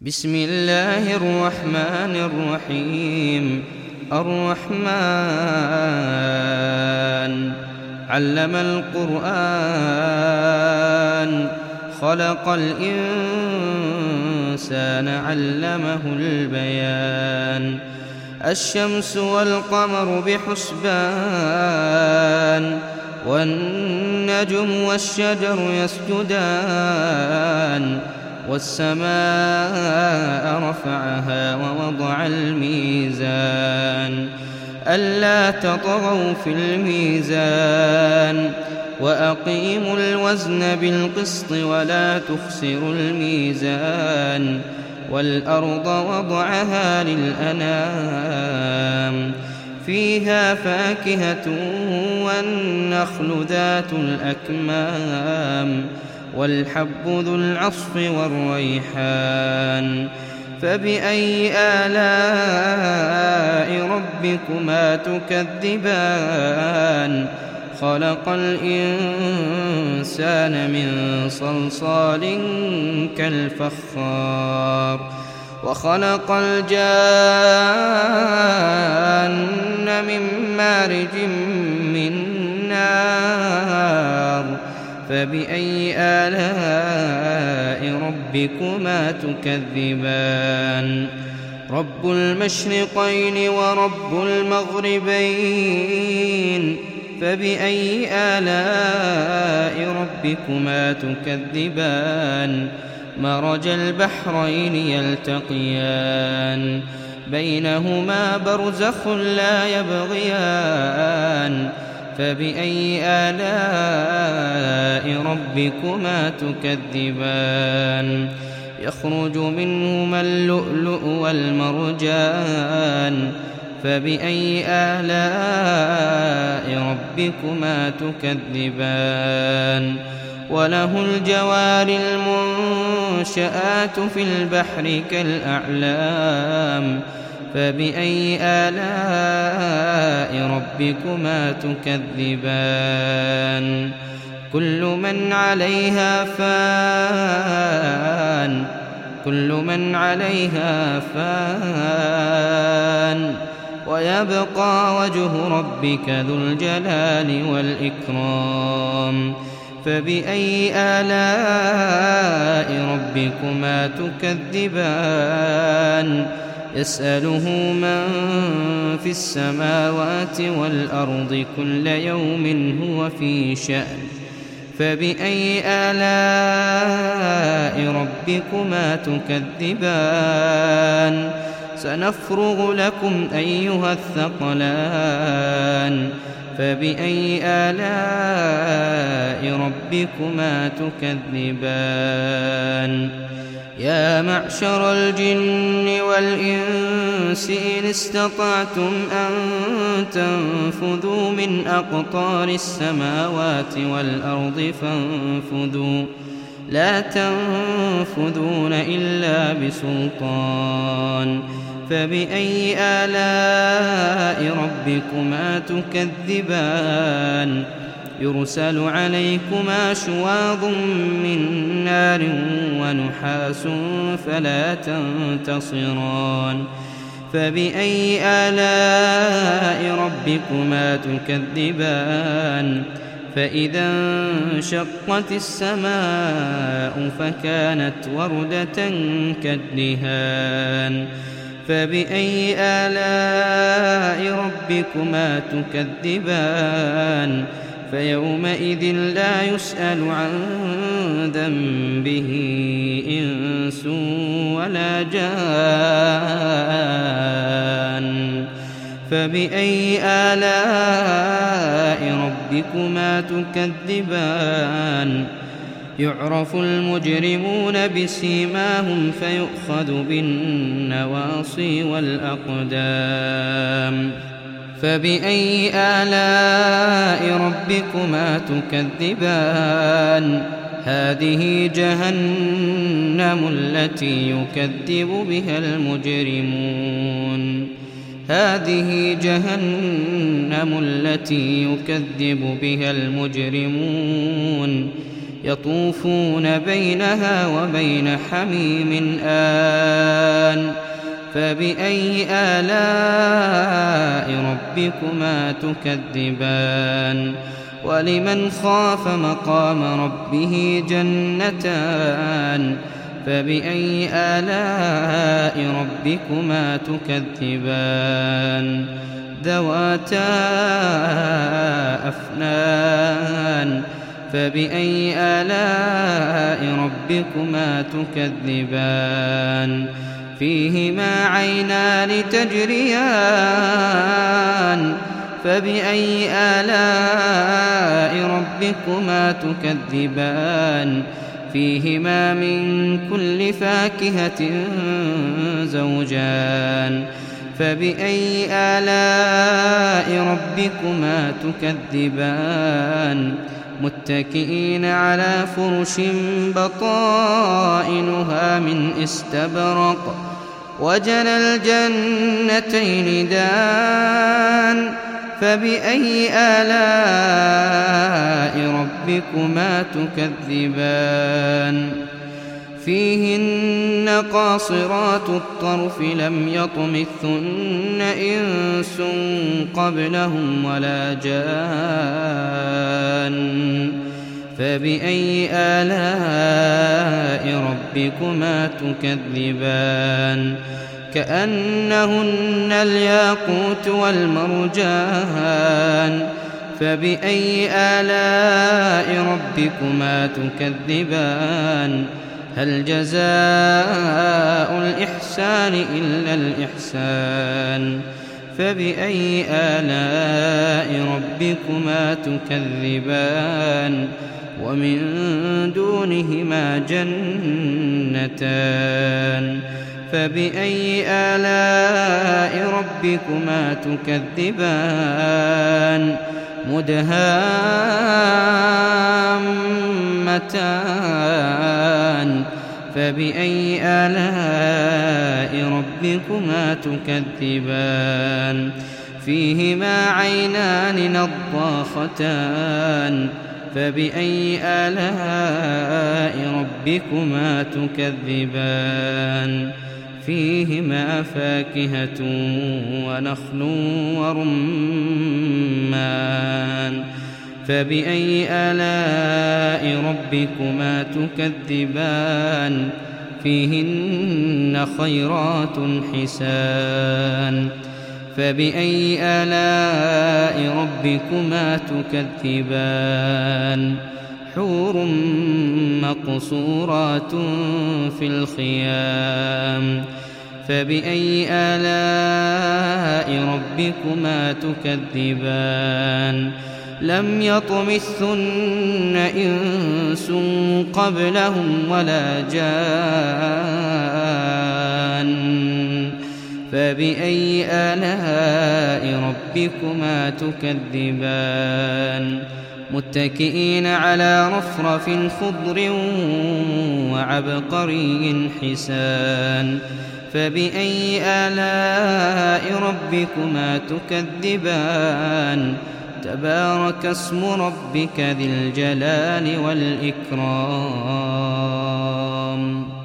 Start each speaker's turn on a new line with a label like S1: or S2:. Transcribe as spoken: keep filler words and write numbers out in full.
S1: بسم الله الرحمن الرحيم. الرحمن علم القرآن خلق الإنسان علمه البيان. الشمس والقمر بحسبان والنجم والشجر يسجدان والسماء رفعها ووضع الميزان ألا تطغوا في الميزان وأقيموا الوزن بالقسط ولا تخسروا الميزان. والأرض وضعها للأنام فيها فاكهة والنخل ذات الأكمام والحب ذو العصف والريحان. فبأي آلاء ربكما تكذبان؟ خلق الإنسان من صلصال كالفخار وخلق الجان من مارج من نار. فبأي آلاء ربكما تكذبان؟ رب المشرقين ورب المغربين. فبأي آلاء ربكما تكذبان؟ مرج البحرين يلتقيان بينهما برزخ لا يبغيان. فبأي آلاء ربكما تكذبان؟ يخرج منهما اللؤلؤ والمرجان. فبأي آلاء ربكما تكذبان؟ وله الجوار المنشآت في البحر كالأعلام. فبأي آلاء ربكما تكذبان؟ كل من عليها فان كل من عليها فان ويبقى وجه ربك ذو الجلال والإكرام. فبأي آلاء ربكما تكذبان؟ يسأله من في السماوات والأرض كل يوم هو في شأن. فبأي آلاء ربكما تكذبان؟ سنفرغ لكم أيها الثقلان. فبأي آلاء ربكما تكذبان؟ يا معشر الجن والإنس إن استطعتم أن تنفذوا من أقطار السماوات والأرض فانفذوا لا تنفذون إلا بسلطان. فبأي آلاء ربكما تكذبان؟ يرسل عليكما شواظ من نار ونحاس فلا تنتصران. فبأي آلاء ربكما تكذبان؟ فإذا انشقت السماء فكانت وردة كالدهان. فبأي آلاء ربكما تكذبان؟ فيومئذ لا يسأل عن ذنبه إنس ولا جان. فبأي آلاء ربكما تكذبان؟ يعرف المجرمون بسيماهم فيؤخذ بالنواصي والأقدام. فبأي آلاء ربكما تكذبان؟ هذه جهنم التي يكذب بها المجرمون هذه جهنم التي يكذب بها المجرمون يطوفون بينها وبين حميم آن فبأي آلاء ربكما تكذبان ولمن خاف مقام ربه جنتان فبأي آلاء ربكما تكذبان ذواتا أفنان فبأي آلاء ربكما تكذبان فيهما عينان تجريان فبأي آلاء ربكما تكذبان فيهما من كل فاكهة زوجان فبأي آلاء ربكما تكذبان متكئين على فرش بطائنها من استبرق وجنى الجنتين دان فبأي آلاء ربكما تكذبان فيهن قاصرات الطرف لم يطمثن إنس قبلهم ولا جان فبأي آلاء ربكما تكذبان كأنهن الياقوت والمرجان فبأي آلاء ربكما تكذبان هل جزاء الإحسان إلا الإحسان فبأي آلاء ربكما تكذبان ومن دونهما جنتان فبأي آلاء ربكما تكذبان مدهامتان فبأي آلاء ربكما تكذبان فيهما عينان نضاختان فبأي آلاء ربكما تكذبان فيهما فاكهة ونخل ورمان فبأي آلاء ربكما تكذبان فيهن خيرات حسان فبأي آلاء ربكما تكذبان حور مقصورات في الخيام فبأي آلاء ربكما تكذبان لم يطمثن إنس قبلهم ولا جان فبأي آلاء ربكما تكذبان متكئين على رفرف خضر وعبقري حسان فبأي آلاء ربكما تكذبان تبارك اسم ربك ذي الجلال والإكرام.